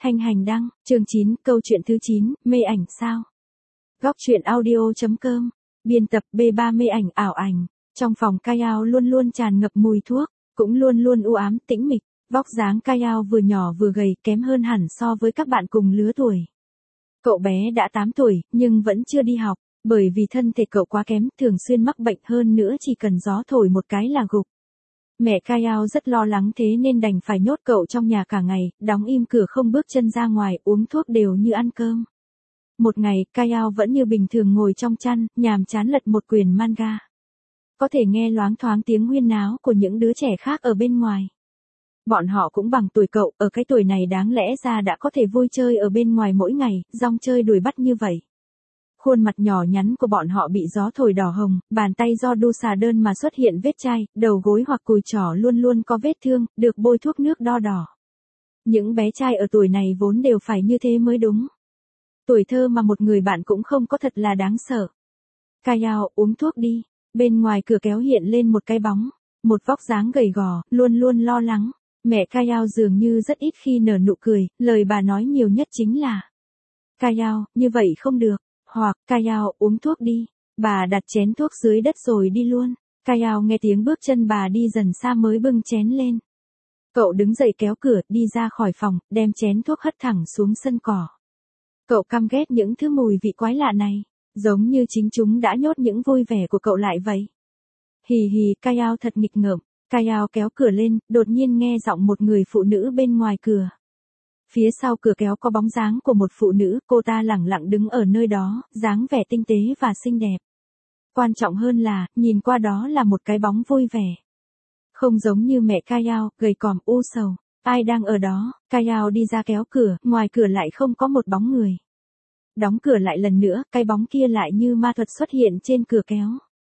Thanh hành đăng, chương 9, câu chuyện thứ 9, mê ảnh sao? Góc truyện audio.com, biên tập B3 mê ảnh ảo ảnh, trong phòng Kayao luôn luôn tràn ngập mùi thuốc, cũng luôn luôn u ám tĩnh mịch, vóc dáng Kayao vừa nhỏ vừa gầy kém hơn hẳn so với các bạn cùng lứa tuổi. Cậu bé đã 8 tuổi, nhưng vẫn chưa đi học, bởi vì thân thể cậu quá kém, thường xuyên mắc bệnh hơn nữa chỉ cần gió thổi một cái là gục. Mẹ Kayao rất lo lắng thế nên đành phải nhốt cậu trong nhà cả ngày, đóng im cửa không bước chân ra ngoài, uống thuốc đều như ăn cơm. Một ngày, Kayao vẫn như bình thường ngồi trong chăn, nhàm chán lật một quyển manga. Có thể nghe loáng thoáng tiếng huyên náo của những đứa trẻ khác ở bên ngoài. Bọn họ cũng bằng tuổi cậu, ở cái tuổi này đáng lẽ ra đã có thể vui chơi ở bên ngoài mỗi ngày, rong chơi đuổi bắt như vậy. Khuôn mặt nhỏ nhắn của bọn họ bị gió thổi đỏ hồng, bàn tay do đu xà đơn mà xuất hiện vết chai, đầu gối hoặc cùi chỏ luôn luôn có vết thương, được bôi thuốc nước đo đỏ. Những bé trai ở tuổi này vốn đều phải như thế mới đúng. Tuổi thơ mà một người bạn cũng không có thật là đáng sợ. Kayao, uống thuốc đi. Bên ngoài cửa kéo hiện lên một cái bóng, một vóc dáng gầy gò, luôn luôn lo lắng. Mẹ Kayao dường như rất ít khi nở nụ cười, lời bà nói nhiều nhất chính là: Kayao, như vậy không được. Hoặc, Kayao, uống thuốc đi. Bà đặt chén thuốc dưới đất rồi đi luôn. Kayao nghe tiếng bước chân bà đi dần xa mới bưng chén lên. Cậu đứng dậy kéo cửa, đi ra khỏi phòng, đem chén thuốc hất thẳng xuống sân cỏ. Cậu căm ghét những thứ mùi vị quái lạ này, giống như chính chúng đã nhốt những vui vẻ của cậu lại vậy. Hì hì, Kayao thật nghịch ngợm. Kayao kéo cửa lên, đột nhiên nghe giọng một người phụ nữ bên ngoài cửa. Phía sau cửa kéo có bóng dáng của một phụ nữ, cô ta lẳng lặng đứng ở nơi đó, dáng vẻ tinh tế và xinh đẹp. Quan trọng hơn là, nhìn qua đó là một cái bóng vui vẻ. Không giống như mẹ Kayao, gầy còm u sầu. Ai đang ở đó? Kayao đi ra kéo cửa, ngoài cửa lại không có một bóng người. Đóng cửa lại lần nữa, cái bóng kia lại như ma thuật xuất hiện trên cửa kéo.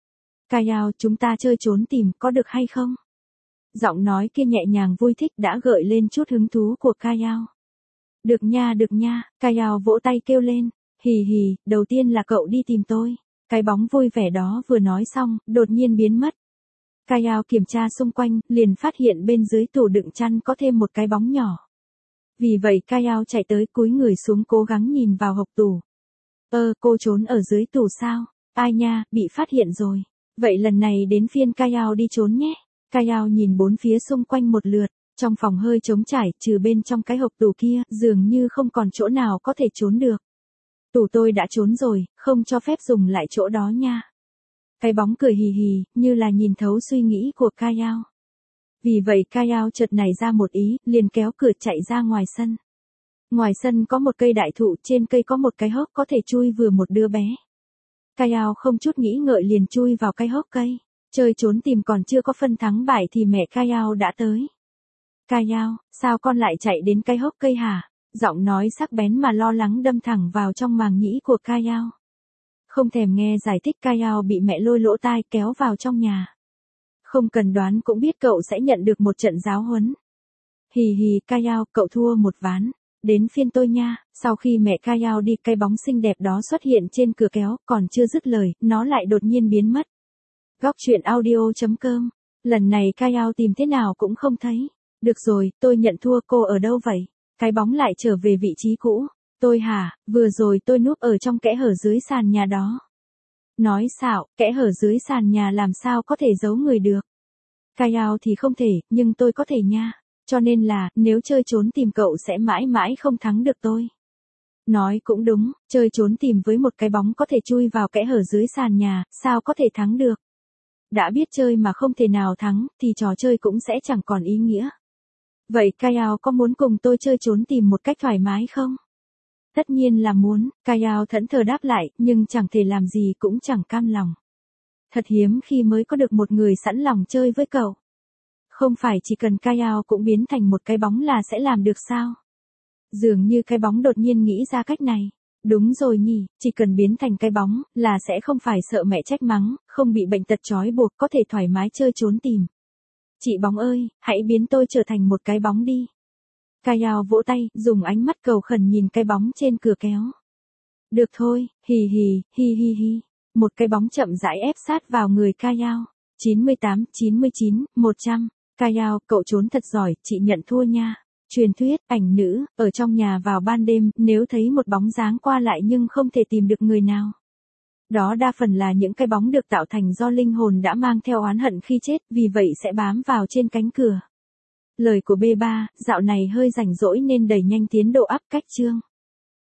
Kayao, chúng ta chơi trốn tìm, có được hay không? Giọng nói kia nhẹ nhàng vui thích đã gợi lên chút hứng thú của Kayao. Được nha, Kayao vỗ tay kêu lên. Hì hì, đầu tiên là cậu đi tìm tôi. Cái bóng vui vẻ đó vừa nói xong, đột nhiên biến mất. Kayao kiểm tra xung quanh, liền phát hiện bên dưới tủ đựng chăn có thêm một cái bóng nhỏ. Vì vậy Kayao chạy tới cúi người xuống cố gắng nhìn vào hộc tủ. Cô trốn ở dưới tủ sao? Ai nha, bị phát hiện rồi. Vậy lần này đến phiên Kayao đi trốn nhé. Kayao nhìn bốn phía xung quanh một lượt. Trong phòng hơi trống trải, trừ bên trong cái hộc tủ kia, dường như không còn chỗ nào có thể trốn được. Tủ tôi đã trốn rồi, không cho phép dùng lại chỗ đó nha. Cái bóng cười hì hì, như là nhìn thấu suy nghĩ của Kayao. Vì vậy Kayao chợt nảy ra một ý, liền kéo cửa chạy ra ngoài sân. Ngoài sân có một cây đại thụ, trên cây có một cái hốc có thể chui vừa một đứa bé. Kayao không chút nghĩ ngợi liền chui vào cái hốc cây. Chơi trốn tìm còn chưa có phân thắng bại thì mẹ Kayao đã tới. Kayao, sao con lại chạy đến cái hốc cây hả? Giọng nói sắc bén mà lo lắng đâm thẳng vào trong màng nhĩ của Kayao. Không thèm nghe giải thích, Kayao bị mẹ lôi lỗ tai kéo vào trong nhà. Không cần đoán cũng biết cậu sẽ nhận được một trận giáo huấn. Hì hì, Kayao, cậu thua một ván. Đến phiên tôi nha. Sau khi mẹ Kayao đi, cái bóng xinh đẹp đó xuất hiện trên cửa kéo, còn chưa dứt lời, nó lại đột nhiên biến mất. Góc truyện audio.com. Lần này Kayao tìm thế nào cũng không thấy. Được rồi, tôi nhận thua, cô ở đâu vậy? Cái bóng lại trở về vị trí cũ. Tôi hả, vừa rồi tôi núp ở trong kẽ hở dưới sàn nhà đó. Nói xạo, kẽ hở dưới sàn nhà làm sao có thể giấu người được? Kayao thì không thể, nhưng tôi có thể nha. Cho nên là, nếu chơi trốn tìm cậu sẽ mãi mãi không thắng được tôi. Nói cũng đúng, chơi trốn tìm với một cái bóng có thể chui vào kẽ hở dưới sàn nhà, sao có thể thắng được? Đã biết chơi mà không thể nào thắng, thì trò chơi cũng sẽ chẳng còn ý nghĩa. Vậy Kayao có muốn cùng tôi chơi trốn tìm một cách thoải mái không? Tất nhiên là muốn, Kayao thẫn thờ đáp lại, nhưng chẳng thể làm gì cũng chẳng cam lòng. Thật hiếm khi mới có được một người sẵn lòng chơi với cậu. Không phải chỉ cần Kayao cũng biến thành một cái bóng là sẽ làm được sao? Dường như cái bóng đột nhiên nghĩ ra cách này. Đúng rồi nhỉ, chỉ cần biến thành cái bóng, là sẽ không phải sợ mẹ trách mắng, không bị bệnh tật trói buộc, có thể thoải mái chơi trốn tìm. Chị bóng ơi, hãy biến tôi trở thành một cái bóng đi. Kayao vỗ tay, dùng ánh mắt cầu khẩn nhìn cái bóng trên cửa kéo. Được thôi, hì hì, hi hi hi. Một cái bóng chậm rãi ép sát vào người Kayao. 98, 99, 100. Kayao, cậu trốn thật giỏi, chị nhận thua nha. Truyền thuyết, ảnh nữ, ở trong nhà vào ban đêm, nếu thấy một bóng dáng qua lại nhưng không thể tìm được người nào. Đó đa phần là những cái bóng được tạo thành do linh hồn đã mang theo oán hận khi chết, vì vậy sẽ bám vào trên cánh cửa. Lời của B3, dạo này hơi rảnh rỗi nên đẩy nhanh tiến độ up cách chương.